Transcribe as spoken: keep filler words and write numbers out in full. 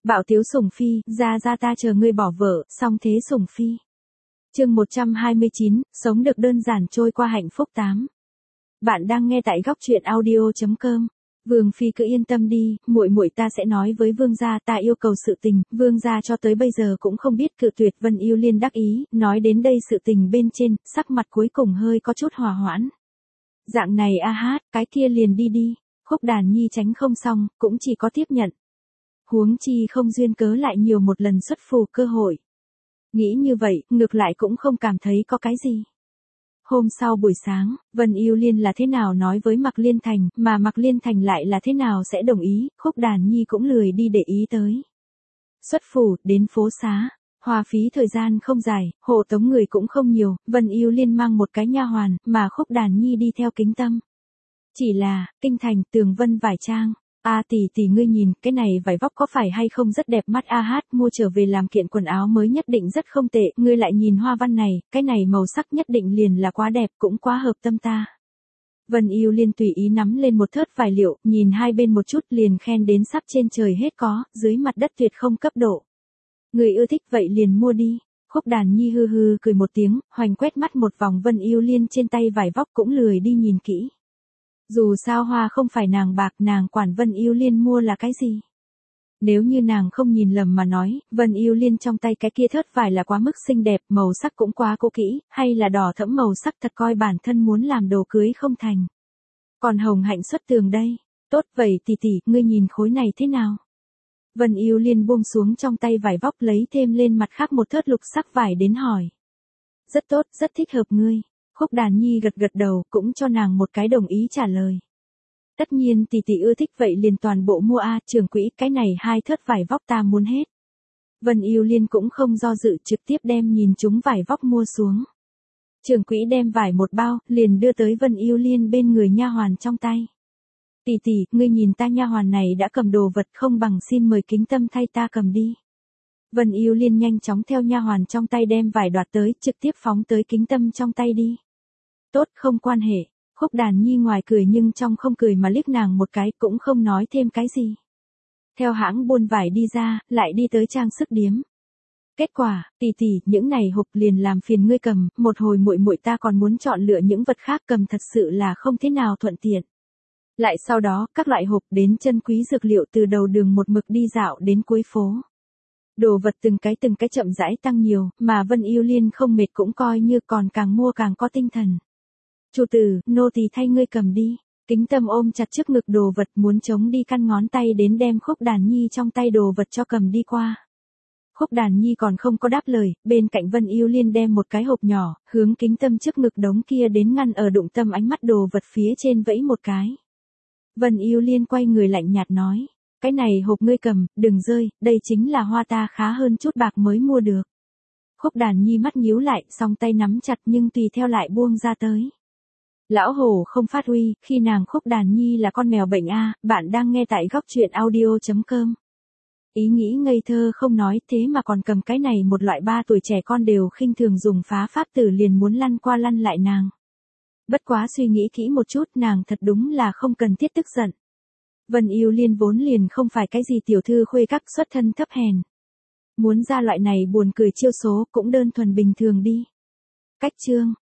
Bạo tiếu sủng phi, ra ra ta chờ ngươi bỏ vợ, song thế sủng phi. Chương một trăm hai mươi chín, sống được đơn giản trôi qua hạnh phúc tám. Bạn đang nghe tại góc truyện audio chấm com. Vương phi cứ yên tâm đi, muội muội ta sẽ nói với vương gia ta yêu cầu sự tình, vương gia cho tới bây giờ cũng không biết cự tuyệt. Vân Yêu Liên đắc ý, nói đến đây sự tình bên trên, sắc mặt cuối cùng hơi có chút hòa hoãn. Dạng này a hát, cái kia liền đi đi, Khúc Đàn Nhi tránh không xong, cũng chỉ có tiếp nhận. Huống chi không duyên cớ lại nhiều một lần xuất phù cơ hội. Nghĩ như vậy, ngược lại cũng không cảm thấy có cái gì. Hôm sau buổi sáng, Vân Yêu Liên là thế nào nói với Mạc Liên Thành, mà Mạc Liên Thành lại là thế nào sẽ đồng ý, Khúc Đàn Nhi cũng lười đi để ý tới. Xuất phủ, đến phố xá, hoa phí thời gian không dài, hộ tống người cũng không nhiều, Vân Yêu Liên mang một cái nha hoàn, mà Khúc Đàn Nhi đi theo Kính Tâm. Chỉ là, kinh thành, Tường Vân vải trang. A tỷ tỷ ngươi nhìn, cái này vải vóc có phải hay không rất đẹp mắt a hát, mua trở về làm kiện quần áo mới nhất định rất không tệ, ngươi lại nhìn hoa văn này, cái này màu sắc nhất định liền là quá đẹp, cũng quá hợp tâm ta. Vân Yêu Liên tùy ý nắm lên một thớt vải liệu, nhìn hai bên một chút liền khen đến sắp trên trời hết có, dưới mặt đất tuyệt không cấp độ. Người ưa thích vậy liền mua đi. Khúc Đàn Nhi hư hư cười một tiếng, hoành quét mắt một vòng Vân Yêu Liên trên tay vải vóc cũng lười đi nhìn kỹ. Dù sao hoa không phải nàng bạc, nàng quản Vân Yêu Liên mua là cái gì. Nếu như nàng không nhìn lầm mà nói, Vân Yêu Liên trong tay cái kia thớt vải là quá mức xinh đẹp, màu sắc cũng quá cũ kỹ, hay là đỏ thẫm màu sắc thật coi bản thân muốn làm đồ cưới không thành. Còn hồng hạnh xuất tường đây. Tốt vậy tỷ tỷ, ngươi nhìn khối này thế nào? Vân Yêu Liên buông xuống trong tay vải vóc lấy thêm lên mặt khác một thớt lục sắc vải đến hỏi. Rất tốt, rất thích hợp ngươi. Khúc Đàn Nhi gật gật đầu, cũng cho nàng một cái đồng ý trả lời. Tất nhiên tỷ tỷ ưa thích vậy liền toàn bộ mua a, trưởng quỹ, cái này hai thớt vải vóc ta muốn hết. Vân Yêu Liên cũng không do dự, trực tiếp đem nhìn chúng vải vóc mua xuống. Trưởng quỹ đem vải một bao, liền đưa tới Vân Yêu Liên bên người nha hoàn trong tay. Tỷ tỷ, ngươi nhìn ta nha hoàn này đã cầm đồ vật, không bằng xin mời Kính Tâm thay ta cầm đi. Vân Yêu Liên nhanh chóng theo nha hoàn trong tay đem vải đoạt tới, trực tiếp phóng tới Kính Tâm trong tay đi. Tốt, không quan hệ. Khúc Đàn Nhi ngoài cười nhưng trong không cười mà liếc nàng một cái, cũng không nói thêm cái gì. Theo hãng buôn vải đi ra, lại đi tới trang sức điếm. Kết quả, tỷ tỷ, những này hộp liền làm phiền ngươi cầm, một hồi muội muội ta còn muốn chọn lựa những vật khác cầm thật sự là không thế nào thuận tiện. Lại sau đó, các loại hộp đến chân quý dược liệu từ đầu đường một mực đi dạo đến cuối phố. Đồ vật từng cái từng cái chậm rãi tăng nhiều, mà Vân Yêu Liên không mệt cũng coi như còn càng mua càng có tinh thần. Chủ tử, nô tỳ thay ngươi cầm đi. Kính Tâm ôm chặt trước ngực đồ vật muốn chống đi căn ngón tay đến đem Khúc Đàn Nhi trong tay đồ vật cho cầm đi qua. Khúc Đàn Nhi còn không có đáp lời, bên cạnh Vân Yêu Liên đem một cái hộp nhỏ, hướng Kính Tâm trước ngực đống kia đến ngăn ở đụng tâm ánh mắt đồ vật phía trên vẫy một cái. Vân Yêu Liên quay người lạnh nhạt nói, cái này hộp ngươi cầm, đừng rơi, đây chính là hoa ta khá hơn chút bạc mới mua được. Khúc Đàn Nhi mắt nhíu lại, song tay nắm chặt nhưng tùy theo lại buông ra tới. Lão hổ không phát huy, khi nàng Khúc Đàn Nhi là con mèo bệnh a, bạn đang nghe tại góc truyện audio chấm com. Ý nghĩ ngây thơ không nói thế mà còn cầm cái này một loại ba tuổi trẻ con đều khinh thường dùng phá pháp tử liền muốn lăn qua lăn lại nàng. Bất quá suy nghĩ kỹ một chút nàng thật đúng là không cần thiết tức giận. Vân Yêu Liên vốn liền không phải cái gì tiểu thư khuê các xuất thân thấp hèn. Muốn ra loại này buồn cười chiêu số cũng đơn thuần bình thường đi. Cách chương.